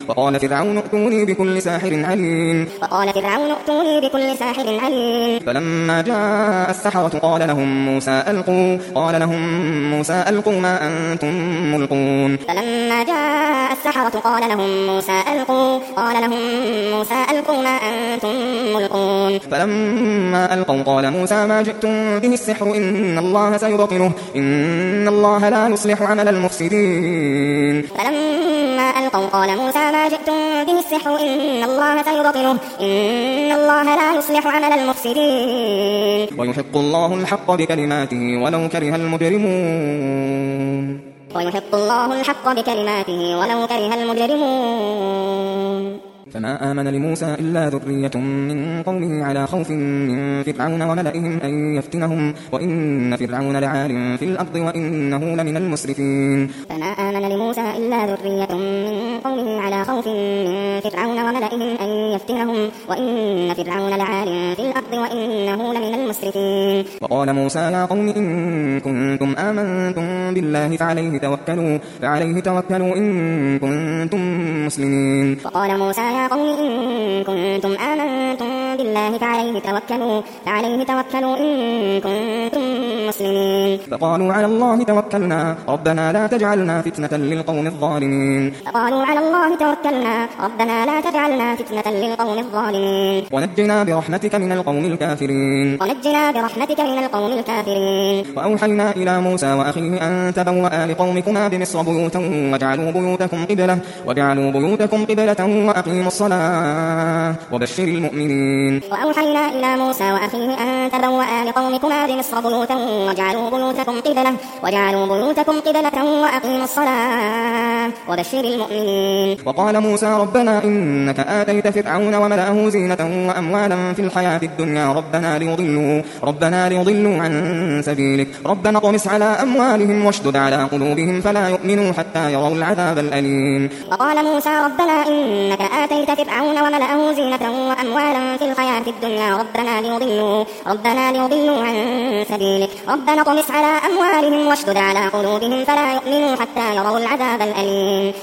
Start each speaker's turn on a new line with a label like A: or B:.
A: وقال فرعون ائتوني بكل ساحر عليم فلما جاء السحرة قال لهم موسى ألقوا ما أنتم ملقون فلما ألقوا قال موسى ما جئتم به السحر إن الله سيبطله إن الله لا يصلح عمل المفسدين ويحق الله الحق بكلماته ولو كره المجرمون فما آمن لموسى إلا ذرية من قومه على خوف من فرعون وملئهم أن يفتنهم وإن فرعون لعال في الأرض وإنه لمن المسرفين وقال موسى يا قوم إن كنتم آمنتم بالله فعليه توكلوا إن كنتم مسلمين فقالوا على الله توكلنا ربنا لا تجعلنا فتنة للقوم الظالمين ونجنا برحمتك من القوم الكافرين وأوحينا إلى موسى وأخيه أن تبوأ لقومكما بمصر بيوتا وجعلوا بيوتكم قبلة وأقيموا الصلاة وبشر المؤمنين وقال موسى ربنا إنك آتيت فرعون وملأه زينة وأموالا في الحياة الدنيا ربنا ليضلوا عن سبيلك ربنا اطمس على أموالهم واشدد على قلوبهم فلا يؤمنوا حتى يروا العذاب الأليم
B: وقال موسى ربنا إنك آتيت فرعون وملأه زينة وأموالا في الحياة الدنيا ربنا ليضلوا عن سبيلك ربنا اطمس على أموالهم واشدد على قلوبهم فلا يؤمنوا حتى يروا العذاب الأليم